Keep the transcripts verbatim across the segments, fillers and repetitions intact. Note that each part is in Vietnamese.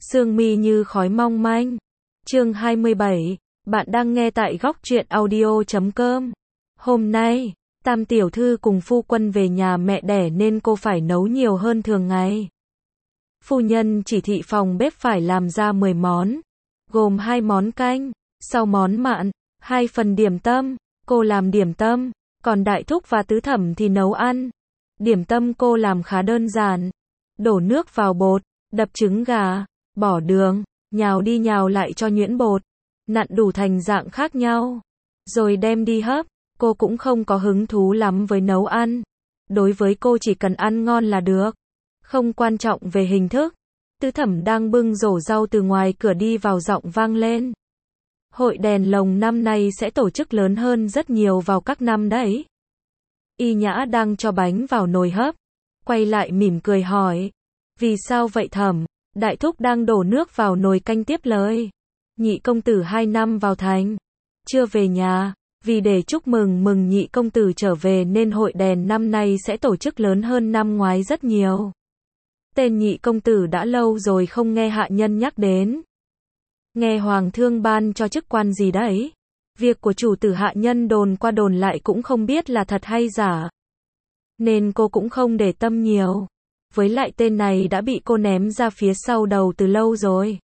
Sương mi như khói mong manh. Chương hai mươi bảy, bạn đang nghe tại góc truyện audio chấm com. Hôm nay, Tam tiểu thư cùng phu quân về nhà mẹ đẻ nên cô phải nấu nhiều hơn thường ngày. Phu nhân chỉ thị phòng bếp phải làm ra mười món, gồm hai món canh, sau món mặn, hai phần điểm tâm, cô làm điểm tâm, còn đại thúc và tứ thẩm thì nấu ăn. Điểm tâm cô làm khá đơn giản, đổ nước vào bột, đập trứng gà, bỏ đường, nhào đi nhào lại cho nhuyễn bột, nặn đủ thành dạng khác nhau, rồi đem đi hấp. Cô cũng không có hứng thú lắm với nấu ăn. Đối với cô chỉ cần ăn ngon là được, không quan trọng về hình thức. Tứ thẩm đang bưng rổ rau từ ngoài cửa đi vào, giọng vang lên. Hội đèn lồng năm nay sẽ tổ chức lớn hơn rất nhiều vào các năm đấy. Y Nhã đang cho bánh vào nồi hấp, quay lại mỉm cười hỏi. Vì sao vậy thẩm? Đại thúc đang đổ nước vào nồi canh tiếp lời. Nhị công tử hai năm vào thành, chưa về nhà. Vì để chúc mừng mừng nhị công tử trở về nên hội đèn năm nay sẽ tổ chức lớn hơn năm ngoái rất nhiều. Tên nhị công tử đã lâu rồi không nghe hạ nhân nhắc đến. Nghe hoàng thương ban cho chức quan gì đấy? Việc của chủ tử hạ nhân đồn qua đồn lại cũng không biết là thật hay giả. Nên cô cũng không để tâm nhiều. Với lại tên này đã bị cô ném ra phía sau đầu từ lâu rồi.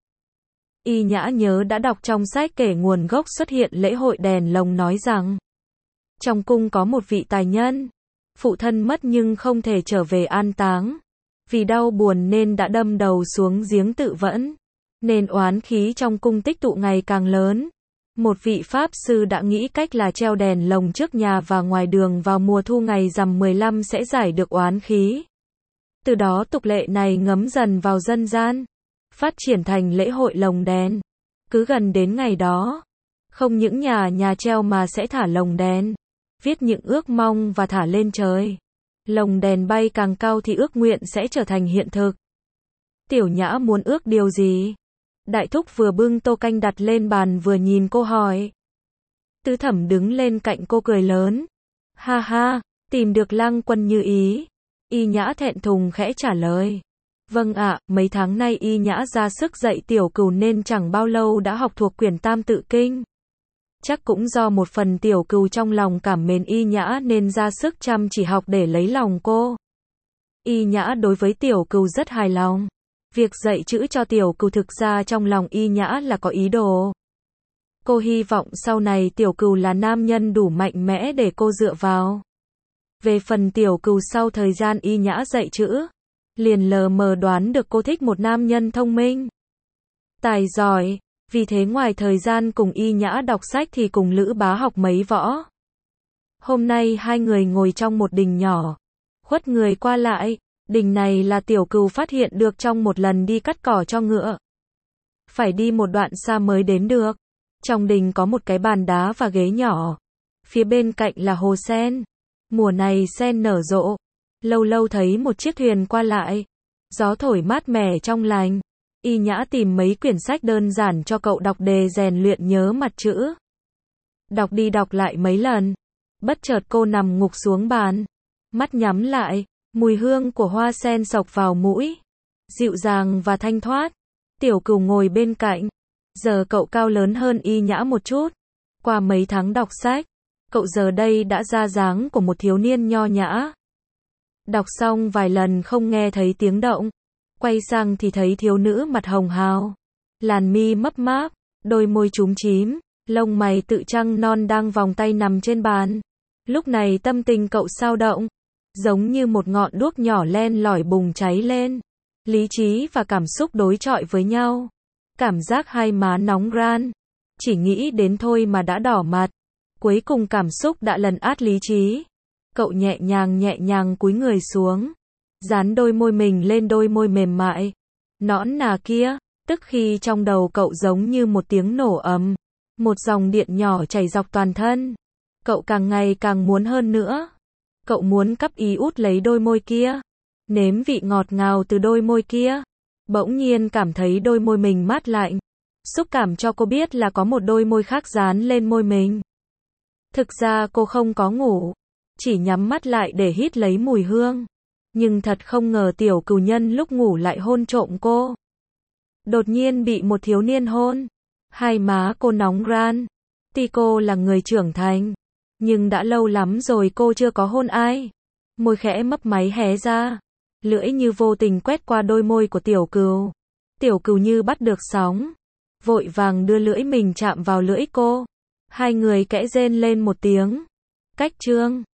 Y Nhã nhớ đã đọc trong sách kể nguồn gốc xuất hiện lễ hội đèn lồng nói rằng trong cung có một vị tài nhân, phụ thân mất nhưng không thể trở về an táng. Vì đau buồn nên đã đâm đầu xuống giếng tự vẫn, nên oán khí trong cung tích tụ ngày càng lớn. Một vị pháp sư đã nghĩ cách là treo đèn lồng trước nhà và ngoài đường vào mùa thu ngày rằm mười lăm sẽ giải được oán khí. Từ đó tục lệ này ngấm dần vào dân gian, phát triển thành lễ hội lồng đèn. Cứ gần đến ngày đó, không những nhà nhà treo mà sẽ thả lồng đèn, viết những ước mong và thả lên trời. Lồng đèn bay càng cao thì ước nguyện sẽ trở thành hiện thực. Tiểu Nhã muốn ước điều gì? Đại thúc vừa bưng tô canh đặt lên bàn vừa nhìn cô hỏi. Tứ thẩm đứng lên cạnh cô cười lớn. Ha ha, tìm được Lăng Quân như ý. Y Nhã thẹn thùng khẽ trả lời. Vâng ạ, mấy tháng nay Y Nhã ra sức dạy tiểu cừu nên chẳng bao lâu đã học thuộc quyển Tam Tự Kinh. Chắc cũng do một phần tiểu cừu trong lòng cảm mến Y Nhã nên ra sức chăm chỉ học để lấy lòng cô. Y Nhã đối với tiểu cừu rất hài lòng. Việc dạy chữ cho tiểu cừu thực ra trong lòng Y Nhã là có ý đồ. Cô hy vọng sau này tiểu cừu là nam nhân đủ mạnh mẽ để cô dựa vào. Về phần tiểu cừu sau thời gian Y Nhã dạy chữ, liền lờ mờ đoán được cô thích một nam nhân thông minh, tài giỏi. Vì thế ngoài thời gian cùng Y Nhã đọc sách thì cùng Lữ Bá học mấy võ. Hôm nay hai người ngồi trong một đình nhỏ, khuất người qua lại. Đình này là tiểu cừu phát hiện được trong một lần đi cắt cỏ cho ngựa. Phải đi một đoạn xa mới đến được. Trong đình có một cái bàn đá và ghế nhỏ. Phía bên cạnh là hồ sen. Mùa này sen nở rộ. Lâu lâu thấy một chiếc thuyền qua lại. Gió thổi mát mẻ trong lành. Y Nhã tìm mấy quyển sách đơn giản cho cậu đọc để rèn luyện nhớ mặt chữ. Đọc đi đọc lại mấy lần. Bất chợt cô nằm ngục xuống bàn. Mắt nhắm lại. Mùi hương của hoa sen xộc vào mũi. Dịu dàng và thanh thoát. Tiểu cừu ngồi bên cạnh. Giờ cậu cao lớn hơn Y Nhã một chút. Qua mấy tháng đọc sách, cậu giờ đây đã ra dáng của một thiếu niên nho nhã. Đọc xong vài lần không nghe thấy tiếng động. Quay sang thì thấy thiếu nữ mặt hồng hào. Làn mi mấp máp, đôi môi chúm chím, lông mày tự trăng non đang vòng tay nằm trên bàn. Lúc này tâm tình cậu sao động. Giống như một ngọn đuốc nhỏ len lỏi bùng cháy lên. Lý trí và cảm xúc đối chọi với nhau. Cảm giác hai má nóng ran. Chỉ nghĩ đến thôi mà đã đỏ mặt. Cuối cùng cảm xúc đã lấn át lý trí. Cậu nhẹ nhàng nhẹ nhàng cúi người xuống. Dán đôi môi mình lên đôi môi mềm mại. Nõn nà kia. Tức khi trong đầu cậu giống như một tiếng nổ ầm. Một dòng điện nhỏ chảy dọc toàn thân. Cậu càng ngày càng muốn hơn nữa. Cậu muốn cắp ý út lấy đôi môi kia. Nếm vị ngọt ngào từ đôi môi kia. Bỗng nhiên cảm thấy đôi môi mình mát lạnh. Xúc cảm cho cô biết là có một đôi môi khác dán lên môi mình. Thực ra cô không có ngủ. Chỉ nhắm mắt lại để hít lấy mùi hương. Nhưng thật không ngờ tiểu cừu nhân lúc ngủ lại hôn trộm cô. đột nhiên bị một thiếu niên hôn. Hai má cô nóng ran. Tuy cô là người trưởng thành, nhưng đã lâu lắm rồi cô chưa có hôn ai. Môi khẽ mấp máy hé ra, lưỡi như vô tình quét qua đôi môi của Tiểu Cừu. Tiểu Cừu như bắt được sóng, vội vàng đưa lưỡi mình chạm vào lưỡi cô. Hai người kẽ rên lên một tiếng. Cách chương